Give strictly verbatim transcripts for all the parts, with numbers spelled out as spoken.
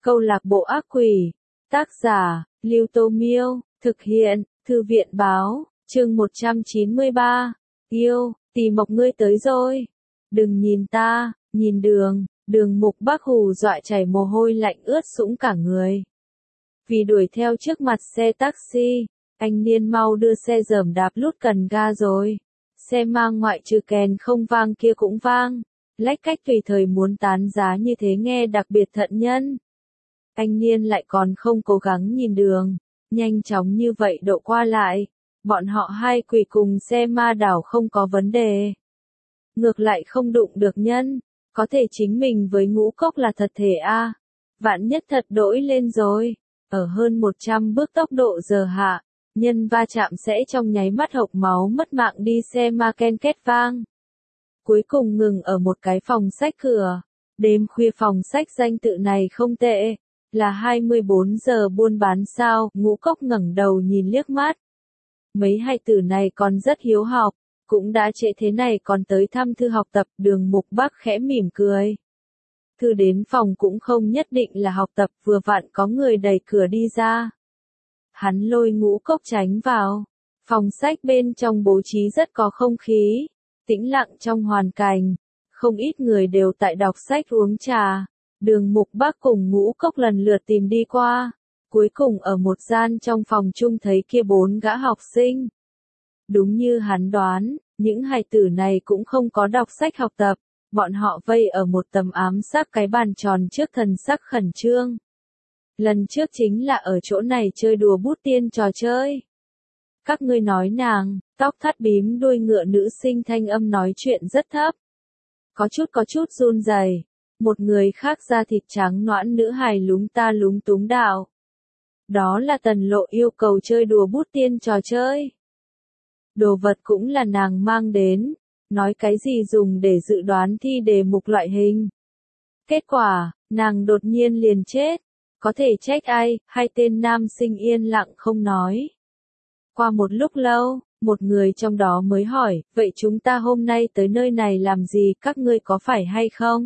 Câu lạc bộ ác quỷ. Tác giả, Lưu Tô Miêu. Thực hiện, Thư viện Báo. Chương một trăm chín mươi ba. Yêu, Tỷ Mộc ngươi tới rồi. Đừng nhìn ta, nhìn đường. Đường Mục Bắc hù dọa chảy mồ hôi lạnh ướt sũng cả người. Vì đuổi theo trước mặt xe taxi, anh Niên mau đưa xe dởm đạp lút cần ga rồi. Xe mang ngoại trừ kèn không vang kia cũng vang. Lách cách tùy thời muốn tán giá như thế nghe đặc biệt thận nhân. Anh Niên lại còn không cố gắng nhìn đường, nhanh chóng như vậy độ qua lại. Bọn họ hai quỷ cùng xe ma đảo không có vấn đề. Ngược lại không đụng được nhân, có thể chính mình với Ngũ Cốc là thật thể a. À. Vạn nhất thật đỗi lên rồi, ở hơn một trăm bước tốc độ giờ hạ, nhân va chạm sẽ trong nháy mắt hộc máu mất mạng đi xe ma ken két vang. Cuối cùng ngừng ở một cái phòng sách cửa. Đêm khuya phòng sách danh tự này không tệ, là hai mươi bốn giờ buôn bán sao, Ngũ Cốc ngẩng đầu nhìn liếc mắt. Mấy hai tử này còn rất hiếu học, cũng đã trễ thế này còn tới thăm thư học tập. Đường Mục Bắc khẽ mỉm cười. Thư đến phòng cũng không nhất định là học tập, vừa vặn có người đẩy cửa đi ra. Hắn lôi Ngũ Cốc tránh vào. Phòng sách bên trong bố trí rất có không khí, tĩnh lặng trong hoàn cảnh. Không ít người đều tại đọc sách uống trà. Đường Mục Bắc cùng Ngũ Cốc lần lượt tìm đi qua. Cuối cùng ở một gian trong phòng chung thấy kia bốn gã học sinh. Đúng như hắn đoán, những hài tử này cũng không có đọc sách học tập. Bọn họ vây ở một tấm ám sắc cái bàn tròn trước thần sắc khẩn trương. Lần trước chính là ở chỗ này chơi đùa bút tiên trò chơi. Các ngươi nói nàng, tóc thắt bím đuôi ngựa nữ sinh thanh âm nói chuyện rất thấp. Có chút có chút run rẩy. Một người khác da thịt trắng nõn nữ hài lúng ta lúng túng đạo. Đó là Tần Lộ yêu cầu chơi đùa bút tiên trò chơi. Đồ vật cũng là nàng mang đến, nói cái gì dùng để dự đoán thi đề mục loại hình. Kết quả, nàng đột nhiên liền chết. Có thể trách ai, hai tên nam sinh yên lặng không nói. Qua một lúc lâu, một người trong đó mới hỏi, vậy chúng ta hôm nay tới nơi này làm gì, các ngươi có phải hay không?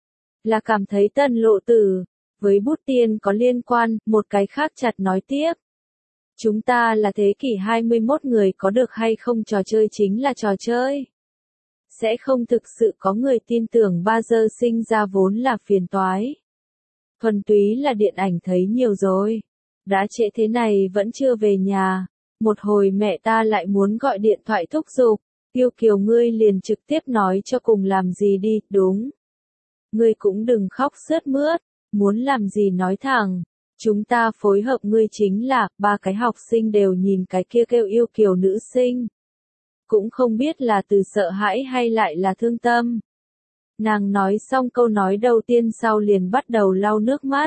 Là cảm thấy Tần Lộ tử với bút tiên có liên quan, một cái khác chặt nói tiếp. Chúng ta là thế kỷ hai mươi mốt người, có được hay không trò chơi chính là trò chơi. Sẽ không thực sự có người tin tưởng ba giờ sinh ra vốn là phiền toái. Thuần túy là điện ảnh thấy nhiều rồi. Đã trễ thế này vẫn chưa về nhà. Một hồi mẹ ta lại muốn gọi điện thoại thúc giục. Yêu Kiều ngươi liền trực tiếp nói cho cùng làm gì đi, đúng. Ngươi cũng đừng khóc sướt mướt. Muốn làm gì nói thẳng. Chúng ta phối hợp ngươi chính là, ba cái học sinh đều nhìn cái kia kêu Yêu Kiều nữ sinh. Cũng không biết là từ sợ hãi hay lại là thương tâm. Nàng nói xong câu nói đầu tiên sau liền bắt đầu lau nước mắt.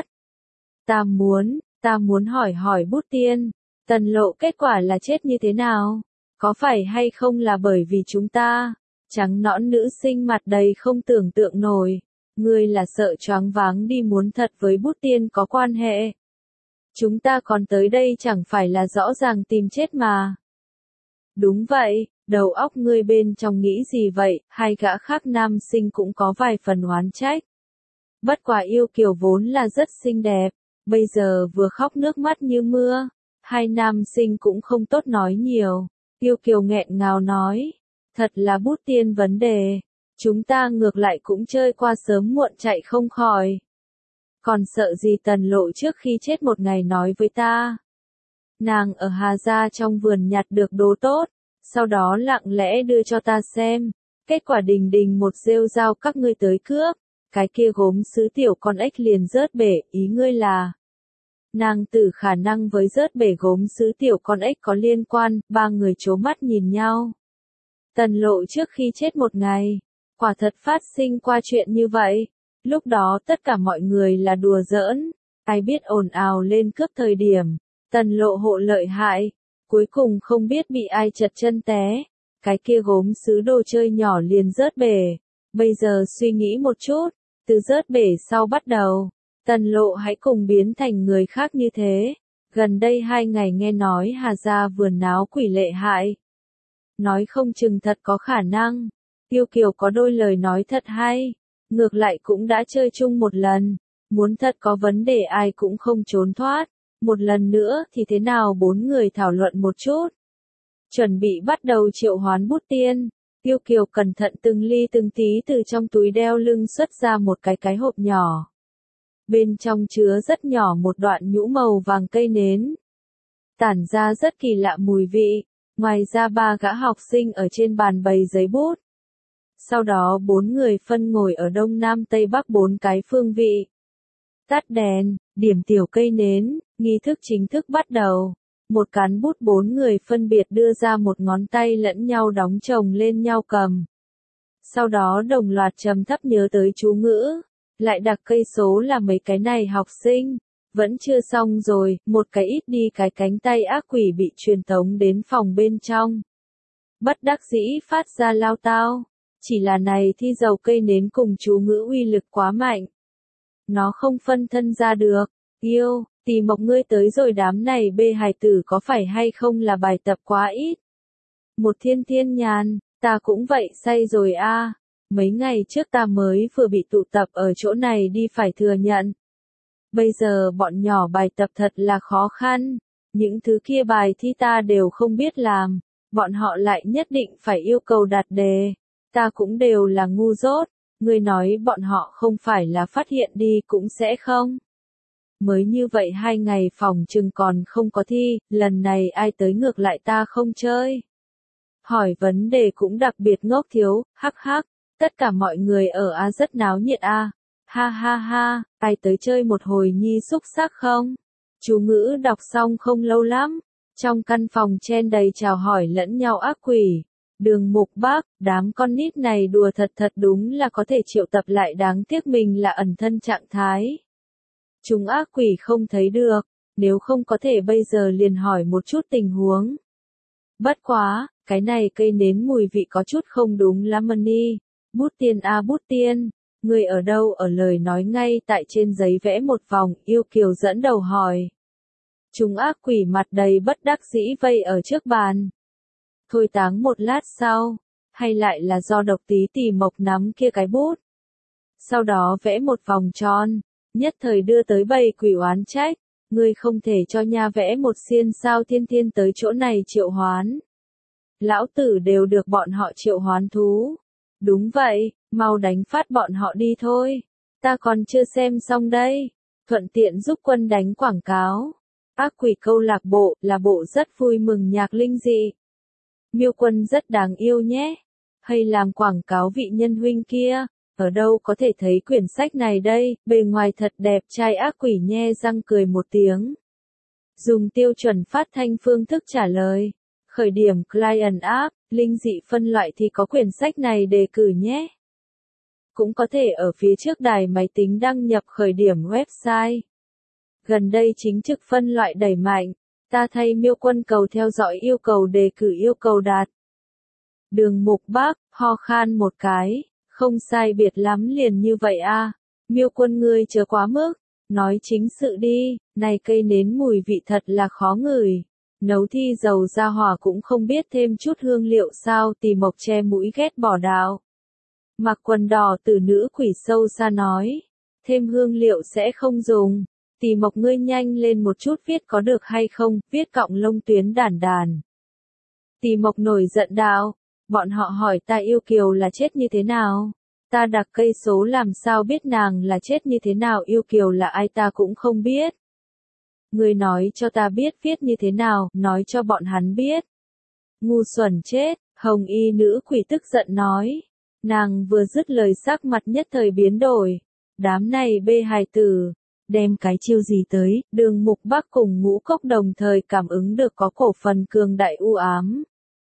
Ta muốn, ta muốn hỏi hỏi bút tiên, Tần Lộ kết quả là chết như thế nào? Có phải hay không là bởi vì chúng ta? Trắng nõn nữ sinh mặt đầy không tưởng tượng nổi. Ngươi là sợ choáng váng đi muốn thật với bút tiên có quan hệ. Chúng ta còn tới đây chẳng phải là rõ ràng tìm chết mà. Đúng vậy, đầu óc ngươi bên trong nghĩ gì vậy, hai gã khác nam sinh cũng có vài phần oán trách. Bất quả Yêu Kiều vốn là rất xinh đẹp, bây giờ vừa khóc nước mắt như mưa, hai nam sinh cũng không tốt nói nhiều. Yêu Kiều nghẹn ngào nói, thật là bút tiên vấn đề, chúng ta ngược lại cũng chơi qua sớm muộn chạy không khỏi. Còn sợ gì Tần Lộ trước khi chết một ngày nói với ta. Nàng ở Hà Gia trong vườn nhặt được đồ tốt, sau đó lặng lẽ đưa cho ta xem. Kết quả đình đình một rêu rao các ngươi tới cướp. Cái kia gốm sứ tiểu con ếch liền rớt bể, ý ngươi là. Nàng tử khả năng với rớt bể gốm sứ tiểu con ếch có liên quan, ba người chố mắt nhìn nhau. Tần Lộ trước khi chết một ngày, quả thật phát sinh qua chuyện như vậy. Lúc đó tất cả mọi người là đùa giỡn, ai biết ồn ào lên cướp thời điểm, Tần Lộ hộ lợi hại, cuối cùng không biết bị ai trật chân té, cái kia gốm sứ đồ chơi nhỏ liền rớt bể. Bây giờ suy nghĩ một chút, từ rớt bể sau bắt đầu, Tần Lộ hãy cùng biến thành người khác như thế. Gần đây hai ngày nghe nói Hà Gia vườn náo quỷ lệ hại. Nói không chừng thật có khả năng. Yêu Kiều có đôi lời nói thật hay. Ngược lại cũng đã chơi chung một lần. Muốn thật có vấn đề ai cũng không trốn thoát. Một lần nữa thì thế nào bốn người thảo luận một chút. Chuẩn bị bắt đầu triệu hoán bút tiên. Yêu Kiều cẩn thận từng ly từng tí từ trong túi đeo lưng xuất ra một cái cái hộp nhỏ. Bên trong chứa rất nhỏ một đoạn nhũ màu vàng cây nến. Tản ra rất kỳ lạ mùi vị. Ngoài ra ba gã học sinh ở trên bàn bày giấy bút. Sau đó bốn người phân ngồi ở đông nam tây bắc bốn cái phương vị. Tắt đèn, điểm tiểu cây nến, nghi thức chính thức bắt đầu. Một cán bút bốn người phân biệt đưa ra một ngón tay lẫn nhau đóng chồng lên nhau cầm. Sau đó đồng loạt trầm thấp nhớ tới chú ngữ. Lại đặt cây số là mấy cái này học sinh. Vẫn chưa xong rồi, một cái ít đi cái cánh tay ác quỷ bị truyền tống đến phòng bên trong. Bất đắc dĩ phát ra lao tao. Chỉ là này thi dầu cây nến cùng chú ngữ uy lực quá mạnh. Nó không phân thân ra được. Yêu, Tì Mộc ngươi tới rồi đám này bê hài tử có phải hay không là bài tập quá ít. Một thiên thiên nhàn, ta cũng vậy say rồi a. Mấy ngày trước ta mới vừa bị tụ tập ở chỗ này đi phải thừa nhận. Bây giờ bọn nhỏ bài tập thật là khó khăn. Những thứ kia bài thi ta đều không biết làm. Bọn họ lại nhất định phải yêu cầu đặt đề. Ta cũng đều là ngu dốt. Ngươi nói bọn họ không phải là phát hiện đi cũng sẽ không. Mới như vậy hai ngày phòng chừng còn không có thi, lần này ai tới ngược lại ta không chơi. Hỏi vấn đề cũng đặc biệt ngốc thiếu, hắc hắc, tất cả mọi người ở A rất náo nhiệt A. Ha ha ha, ai tới chơi một hồi nhi xúc sắc không? Chú ngữ đọc xong không lâu lắm, trong căn phòng chen đầy chào hỏi lẫn nhau ác quỷ. Đường Mục Bác, đám con nít này đùa thật thật đúng là có thể triệu tập lại đáng tiếc mình là ẩn thân trạng thái. Chúng ác quỷ không thấy được, nếu không có thể bây giờ liền hỏi một chút tình huống. Bất quá, cái này cây nến mùi vị có chút không đúng lắm ni. Bút tiên a à, bút tiên, người ở đâu ở lời nói ngay tại trên giấy vẽ một vòng, Yêu Kiều dẫn đầu hỏi. Chúng ác quỷ mặt đầy bất đắc dĩ vây ở trước bàn. Thôi táng một lát sau, hay lại là do độc tí Tì Mộc nắm kia cái bút. Sau đó vẽ một vòng tròn, nhất thời đưa tới bầy quỷ oán trách, ngươi không thể cho nha vẽ một xiên sao thiên thiên tới chỗ này triệu hoán. Lão tử đều được bọn họ triệu hoán thú. Đúng vậy, mau đánh phát bọn họ đi thôi. Ta còn chưa xem xong đây. Thuận tiện giúp quân đánh quảng cáo. Ác quỷ câu lạc bộ là bộ rất vui mừng nhạc linh dị. Miêu Quân rất đáng yêu nhé. Hay làm quảng cáo vị nhân huynh kia. Ở đâu có thể thấy quyển sách này đây, bề ngoài thật đẹp trai ác quỷ nhe răng cười một tiếng. Dùng tiêu chuẩn phát thanh phương thức trả lời. Khởi điểm Client App, linh dị phân loại thì có quyển sách này đề cử nhé. Cũng có thể ở phía trước đài máy tính đăng nhập khởi điểm website. Gần đây chính trực phân loại đẩy mạnh. Ta thay Miêu Quân cầu theo dõi yêu cầu đề cử yêu cầu đạt. Đường Mục Bác, ho khan một cái. Không sai biệt lắm liền như vậy a. À. Miêu Quân ngươi chớ quá mức. Nói chính sự đi, này cây nến mùi vị thật là khó ngửi. Nấu thi dầu ra hỏa cũng không biết thêm chút hương liệu sao. Tì Mộc che mũi ghét bỏ đạo. Mặc quần đỏ tử nữ quỷ sâu xa nói. Thêm hương liệu sẽ không dùng. Tì Mộc ngươi nhanh lên một chút viết có được hay không, viết cọng lông tuyến đản đàn. Tì Mộc nổi giận đạo. Bọn họ hỏi ta Yêu Kiều là chết như thế nào? Ta đặt cây số làm sao biết nàng là chết như thế nào? Yêu Kiều là ai ta cũng không biết. Ngươi nói cho ta biết viết như thế nào, nói cho bọn hắn biết. Ngu xuẩn chết, hồng y nữ quỷ tức giận nói. Nàng vừa dứt lời sắc mặt nhất thời biến đổi. Đám này bê hài tử, đem cái chiêu gì tới, Đường Mục Bác cùng Ngũ Cốc đồng thời cảm ứng được có cổ phần cường đại u ám.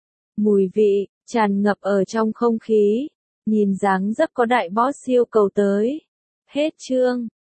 Mùi vị, tràn ngập ở trong không khí. Nhìn dáng dấp có đại boss siêu cầu tới. Hết chương.